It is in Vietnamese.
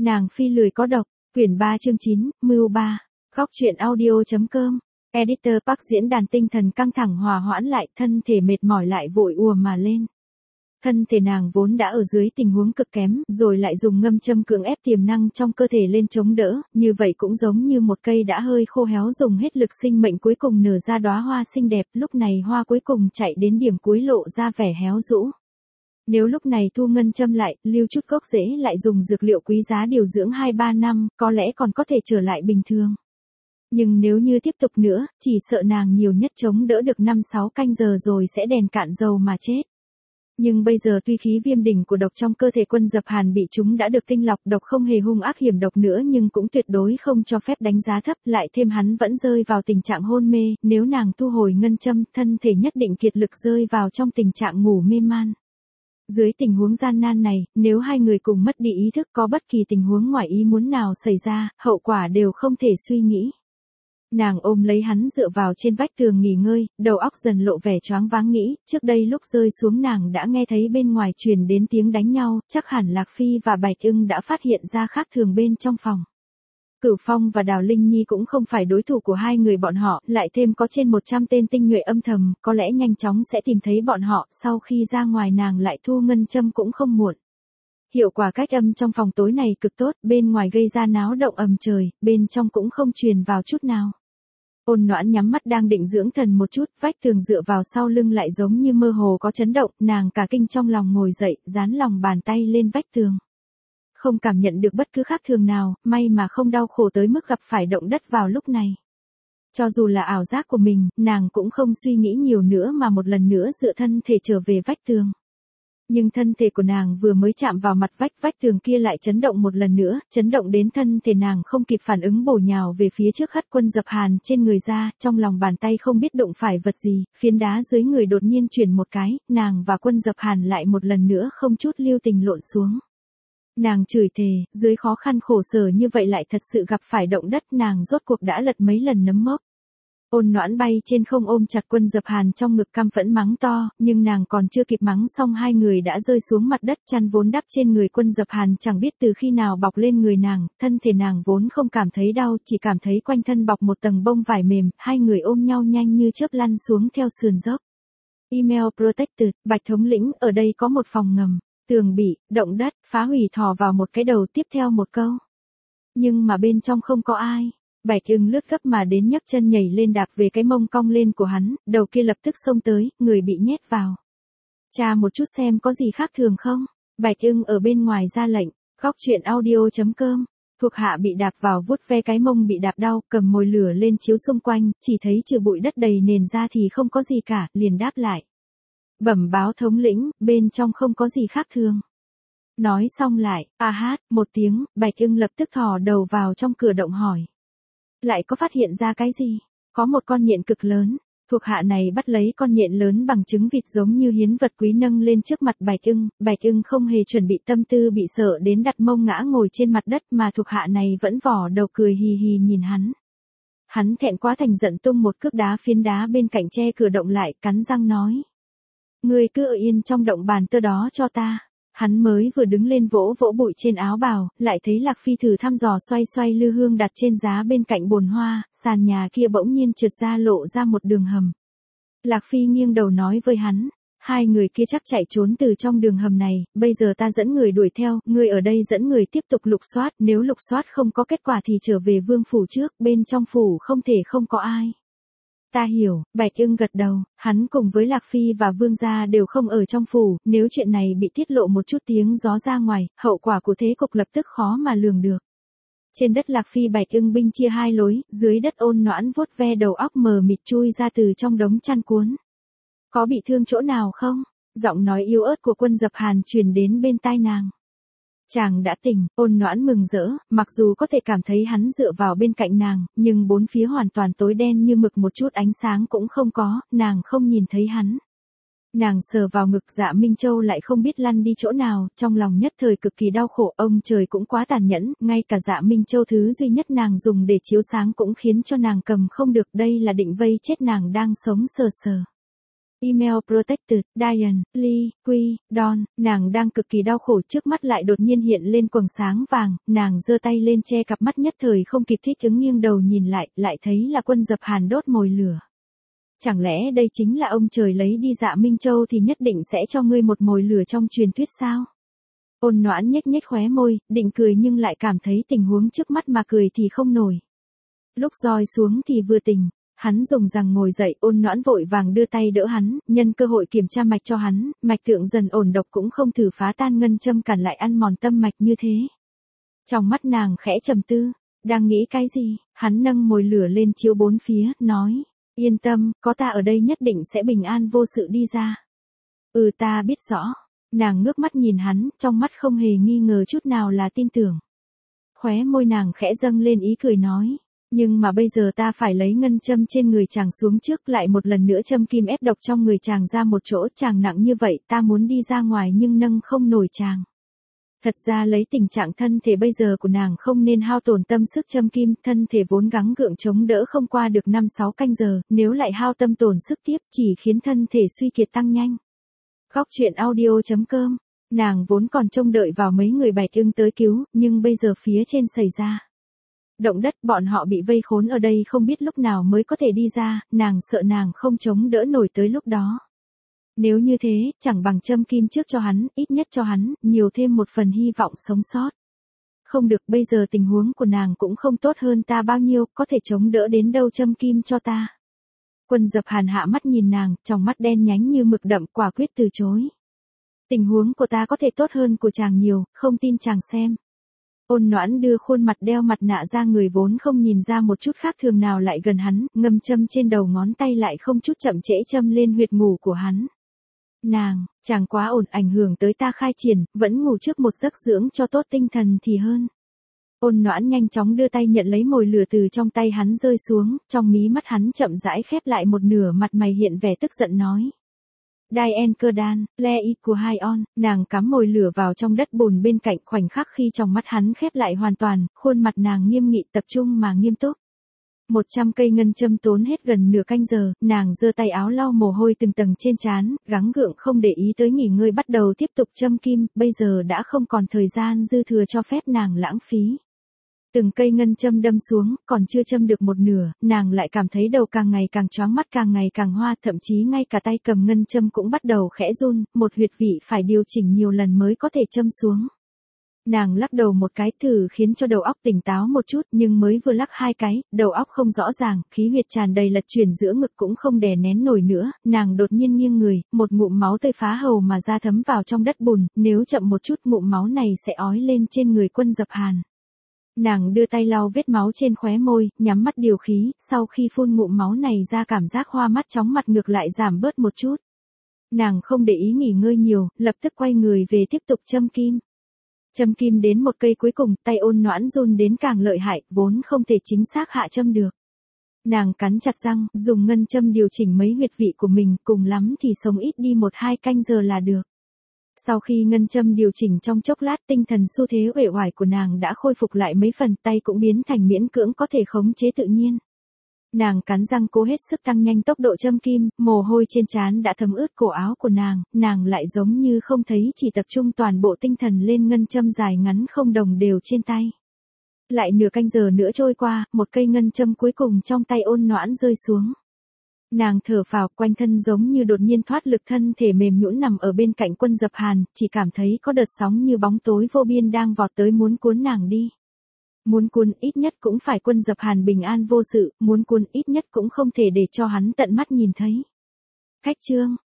Nàng phi lười có độc, quyển 3 chương 9, mưu 3. Góc truyện audio.com. Editor Park diễn đàn tinh thần căng thẳng hòa hoãn lại, thân thể mệt mỏi lại vội ùa mà lên. Thân thể nàng vốn đã ở dưới tình huống cực kém, rồi lại dùng ngâm châm cưỡng ép tiềm năng trong cơ thể lên chống đỡ, như vậy cũng giống như một cây đã hơi khô héo dùng hết lực sinh mệnh cuối cùng nở ra đóa hoa xinh đẹp, lúc này hoa cuối cùng chạy đến điểm cuối lộ ra vẻ héo rũ. Nếu lúc này thu ngân châm lại, lưu chút gốc rễ lại dùng dược liệu quý giá điều dưỡng 2-3 năm, có lẽ còn có thể trở lại bình thường. Nhưng nếu như tiếp tục nữa, chỉ sợ nàng nhiều nhất chống đỡ được 5-6 canh giờ rồi sẽ đèn cạn dầu mà chết. Nhưng bây giờ tuy khí viêm đỉnh của độc trong cơ thể Quân Dập Hàn bị chúng đã được tinh lọc, độc không hề hung ác hiểm độc nữa nhưng cũng tuyệt đối không cho phép đánh giá thấp, lại thêm hắn vẫn rơi vào tình trạng hôn mê, nếu nàng thu hồi ngân châm, thân thể nhất định kiệt lực rơi vào trong tình trạng ngủ mê man. Dưới tình huống gian nan này, nếu hai người cùng mất đi ý thức có bất kỳ tình huống ngoài ý muốn nào xảy ra, hậu quả đều không thể suy nghĩ. Nàng ôm lấy hắn dựa vào trên vách tường nghỉ ngơi, đầu óc dần lộ vẻ choáng váng nghĩ, trước đây lúc rơi xuống nàng đã nghe thấy bên ngoài truyền đến tiếng đánh nhau, chắc hẳn Lạc Phi và Bạch Ưng đã phát hiện ra khác thường bên trong phòng. Cửu Phong và Đào Linh Nhi cũng không phải đối thủ của hai người bọn họ, lại thêm có trên 100 tên tinh nhuệ âm thầm, có lẽ nhanh chóng sẽ tìm thấy bọn họ, sau khi ra ngoài nàng lại thu ngân châm cũng không muộn. Hiệu quả cách âm trong phòng tối này cực tốt, bên ngoài gây ra náo động ầm trời, bên trong cũng không truyền vào chút nào. Ôn Noãn nhắm mắt đang định dưỡng thần một chút, vách tường dựa vào sau lưng lại giống như mơ hồ có chấn động, nàng cả kinh trong lòng ngồi dậy, dán lòng bàn tay lên vách tường. Không cảm nhận được bất cứ khác thường nào, may mà không đau khổ tới mức gặp phải động đất vào lúc này. Cho dù là ảo giác của mình, nàng cũng không suy nghĩ nhiều nữa mà một lần nữa dựa thân thể trở về vách tường. Nhưng thân thể của nàng vừa mới chạm vào mặt vách tường kia lại chấn động một lần nữa, chấn động đến thân thể nàng không kịp phản ứng bổ nhào về phía trước hất Quân Dập Hàn trên người ra, trong lòng bàn tay không biết đụng phải vật gì, phiến đá dưới người đột nhiên chuyển một cái, nàng và Quân Dập Hàn lại một lần nữa không chút lưu tình lộn xuống. Nàng chửi thề, dưới khó khăn khổ sở như vậy lại thật sự gặp phải động đất, nàng rốt cuộc đã lật mấy lần nấm mốc. Ôn Noãn bay trên không ôm chặt Quân Dập Hàn trong ngực căm phẫn mắng to, nhưng nàng còn chưa kịp mắng xong hai người đã rơi xuống mặt đất, chăn vốn đắp trên người Quân Dập Hàn chẳng biết từ khi nào bọc lên người nàng, thân thể nàng vốn không cảm thấy đau, chỉ cảm thấy quanh thân bọc một tầng bông vải mềm, hai người ôm nhau nhanh như chớp lăn xuống theo sườn dốc. Email Protected, Bạch thống lĩnh, ở đây có một phòng ngầm, tường bị, động đất, phá hủy thò vào một cái đầu tiếp theo một câu. Nhưng mà bên trong không có ai. Bạch Ưng lướt gấp mà đến nhấc chân nhảy lên đạp về cái mông cong lên của hắn, đầu kia lập tức xông tới, người bị nhét vào. Tra một chút xem có gì khác thường không? Bạch Ưng ở bên ngoài ra lệnh, góc truyện audio.com. Thuộc hạ bị đạp vào vuốt ve cái mông bị đạp đau, cầm mồi lửa lên chiếu xung quanh, chỉ thấy trừ bụi đất đầy nền ra thì không có gì cả, liền đáp lại. Bẩm báo thống lĩnh, bên trong không có gì khác thường. Nói xong lại, một tiếng, Bạch Ưng lập tức thò đầu vào trong cửa động hỏi. Lại có phát hiện ra cái gì? Có một con nhện cực lớn, thuộc hạ này bắt lấy con nhện lớn bằng trứng vịt giống như hiến vật quý nâng lên trước mặt Bạch Ưng không hề chuẩn bị tâm tư bị sợ đến đặt mông ngã ngồi trên mặt đất mà thuộc hạ này vẫn vò đầu cười hì hì nhìn hắn. Hắn thẹn quá thành giận tung một cước đá phiến đá bên cạnh che cửa động lại, cắn răng nói. Ngươi cứ ở yên trong động bàn tơ đó cho ta. Hắn mới vừa đứng lên vỗ vỗ bụi trên áo bào, lại thấy Lạc Phi thử thăm dò xoay xoay lư hương đặt trên giá bên cạnh bồn hoa, sàn nhà kia bỗng nhiên trượt ra lộ ra một đường hầm. Lạc Phi nghiêng đầu nói với hắn, hai người kia chắc chạy trốn từ trong đường hầm này, bây giờ ta dẫn người đuổi theo, ngươi ở đây dẫn người tiếp tục lục soát, nếu lục soát không có kết quả thì trở về vương phủ trước, bên trong phủ không thể không có ai. Ta hiểu, Bạch Ưng gật đầu, hắn cùng với Lạc Phi và Vương gia đều không ở trong phủ, nếu chuyện này bị tiết lộ một chút tiếng gió ra ngoài, hậu quả của thế cục lập tức khó mà lường được. Trên đất Lạc Phi Bạch Ưng binh chia hai lối, dưới đất Ôn Noãn vuốt ve đầu óc mờ mịt chui ra từ trong đống chăn cuốn. Có bị thương chỗ nào không? Giọng nói yếu ớt của Quân Dập Hàn truyền đến bên tai nàng. Chàng đã tỉnh, Ôn Noãn mừng rỡ, mặc dù có thể cảm thấy hắn dựa vào bên cạnh nàng, nhưng bốn phía hoàn toàn tối đen như mực một chút ánh sáng cũng không có, nàng không nhìn thấy hắn. Nàng sờ vào ngực Dạ Minh Châu lại không biết lăn đi chỗ nào, trong lòng nhất thời cực kỳ đau khổ, ông trời cũng quá tàn nhẫn, ngay cả Dạ Minh Châu thứ duy nhất nàng dùng để chiếu sáng cũng khiến cho nàng cầm không được, đây là định vây chết nàng đang sống sờ sờ. Email Protected, Diane, Lee, Quy, Don, nàng đang cực kỳ đau khổ trước mắt lại đột nhiên hiện lên quầng sáng vàng, nàng giơ tay lên che cặp mắt nhất thời không kịp thích ứng nghiêng đầu nhìn lại thấy là Quân Dập Hàn đốt mồi lửa. Chẳng lẽ đây chính là ông trời lấy đi Dạ Minh Châu thì nhất định sẽ cho ngươi một mồi lửa trong truyền thuyết sao? Ôn Noãn nhếch nhếch khóe môi, định cười nhưng lại cảm thấy tình huống trước mắt mà cười thì không nổi. Lúc roi xuống thì vừa tình. Hắn dùng rằng ngồi dậy, Ôn Noãn vội vàng đưa tay đỡ hắn, nhân cơ hội kiểm tra mạch cho hắn, mạch tượng dần ổn độc cũng không thử phá tan ngân châm cản lại ăn mòn tâm mạch như thế. Trong mắt nàng khẽ trầm tư, đang nghĩ cái gì, hắn nâng mồi lửa lên chiếu bốn phía, nói, yên tâm, có ta ở đây nhất định sẽ bình an vô sự đi ra. Ta biết rõ. Nàng ngước mắt nhìn hắn, trong mắt không hề nghi ngờ chút nào là tin tưởng. Khóe môi nàng khẽ dâng lên ý cười nói. Nhưng mà bây giờ ta phải lấy ngân châm trên người chàng xuống trước lại một lần nữa châm kim ép độc trong người chàng ra một chỗ chàng nặng như vậy ta muốn đi ra ngoài nhưng nâng không nổi chàng. Thật ra lấy tình trạng thân thể bây giờ của nàng không nên hao tổn tâm sức châm kim, thân thể vốn gắng gượng chống đỡ không qua được 5-6 canh giờ, nếu lại hao tâm tổn sức tiếp chỉ khiến thân thể suy kiệt tăng nhanh. Góc truyện audio.com, nàng vốn còn trông đợi vào mấy người Bạch Ưng tới cứu, nhưng bây giờ phía trên xảy ra động đất, bọn họ bị vây khốn ở đây không biết lúc nào mới có thể đi ra, nàng sợ nàng không chống đỡ nổi tới lúc đó. Nếu như thế, chẳng bằng châm kim trước cho hắn, ít nhất cho hắn, nhiều thêm một phần hy vọng sống sót. Không được, bây giờ tình huống của nàng cũng không tốt hơn ta bao nhiêu, có thể chống đỡ đến đâu châm kim cho ta. Quân Dập Hàn hạ mắt nhìn nàng, trong mắt đen nhánh như mực đậm quả quyết từ chối. Tình huống của ta có thể tốt hơn của chàng nhiều, không tin chàng xem. Ôn Noãn đưa khuôn mặt đeo mặt nạ ra người vốn không nhìn ra một chút khác thường nào lại gần hắn, ngâm châm trên đầu ngón tay lại không chút chậm trễ châm lên huyệt ngủ của hắn. Chàng quá ổn ảnh hưởng tới ta khai triển, vẫn ngủ trước một giấc dưỡng cho tốt tinh thần thì hơn. Ôn Noãn nhanh chóng đưa tay nhận lấy mồi lửa từ trong tay hắn rơi xuống, trong mí mắt hắn chậm rãi khép lại một nửa mặt mày hiện vẻ tức giận nói. Diane Cơ Đan, Le Y của Hai On, nàng cắm mồi lửa vào trong đất bùn bên cạnh khoảnh khắc khi trong mắt hắn khép lại hoàn toàn, khuôn mặt nàng nghiêm nghị tập trung mà nghiêm túc. 100 cây ngân châm tốn hết gần nửa canh giờ, nàng giơ tay áo lau mồ hôi từng tầng trên trán, gắng gượng không để ý tới nghỉ ngơi bắt đầu tiếp tục châm kim, bây giờ đã không còn thời gian dư thừa cho phép nàng lãng phí. Từng cây ngân châm đâm xuống, còn chưa châm được một nửa, nàng lại cảm thấy đầu càng ngày càng choáng mắt càng ngày càng hoa, thậm chí ngay cả tay cầm ngân châm cũng bắt đầu khẽ run, một huyệt vị phải điều chỉnh nhiều lần mới có thể châm xuống. Nàng lắc đầu một cái thử khiến cho đầu óc tỉnh táo một chút, nhưng mới vừa lắc 2 cái, đầu óc không rõ ràng, khí huyệt tràn đầy lật chuyển giữa ngực cũng không đè nén nổi nữa, nàng đột nhiên nghiêng người, một ngụm máu tươi phá hầu mà ra thấm vào trong đất bùn, nếu chậm một chút ngụm máu này sẽ ói lên trên người Quân Dập Hàn. Nàng đưa tay lau vết máu trên khóe môi, nhắm mắt điều khí, sau khi phun ngụm máu này ra cảm giác hoa mắt chóng mặt ngược lại giảm bớt một chút. Nàng không để ý nghỉ ngơi nhiều, lập tức quay người về tiếp tục châm kim. Châm kim đến một cây cuối cùng, tay Ôn Noãn run đến càng lợi hại, vốn không thể chính xác hạ châm được. Nàng cắn chặt răng, dùng ngân châm điều chỉnh mấy huyệt vị của mình, cùng lắm thì sống ít đi 1-2 canh giờ là được. Sau khi ngân châm điều chỉnh trong chốc lát, tinh thần xu thế uể oải của nàng đã khôi phục lại mấy phần, tay cũng biến thành miễn cưỡng có thể khống chế tự nhiên. Nàng cắn răng cố hết sức tăng nhanh tốc độ châm kim, mồ hôi trên trán đã thấm ướt cổ áo của nàng lại giống như không thấy chỉ tập trung toàn bộ tinh thần lên ngân châm dài ngắn không đồng đều trên tay. Lại nửa canh giờ nữa trôi qua, một cây ngân châm cuối cùng trong tay Ôn Noãn rơi xuống. Nàng thở phào, quanh thân giống như đột nhiên thoát lực, thân thể mềm nhũn nằm ở bên cạnh Quân Dập Hàn, chỉ cảm thấy có đợt sóng như bóng tối vô biên đang vọt tới muốn cuốn nàng đi. Muốn cuốn ít nhất cũng phải Quân Dập Hàn bình an vô sự, muốn cuốn ít nhất cũng không thể để cho hắn tận mắt nhìn thấy. Khách chương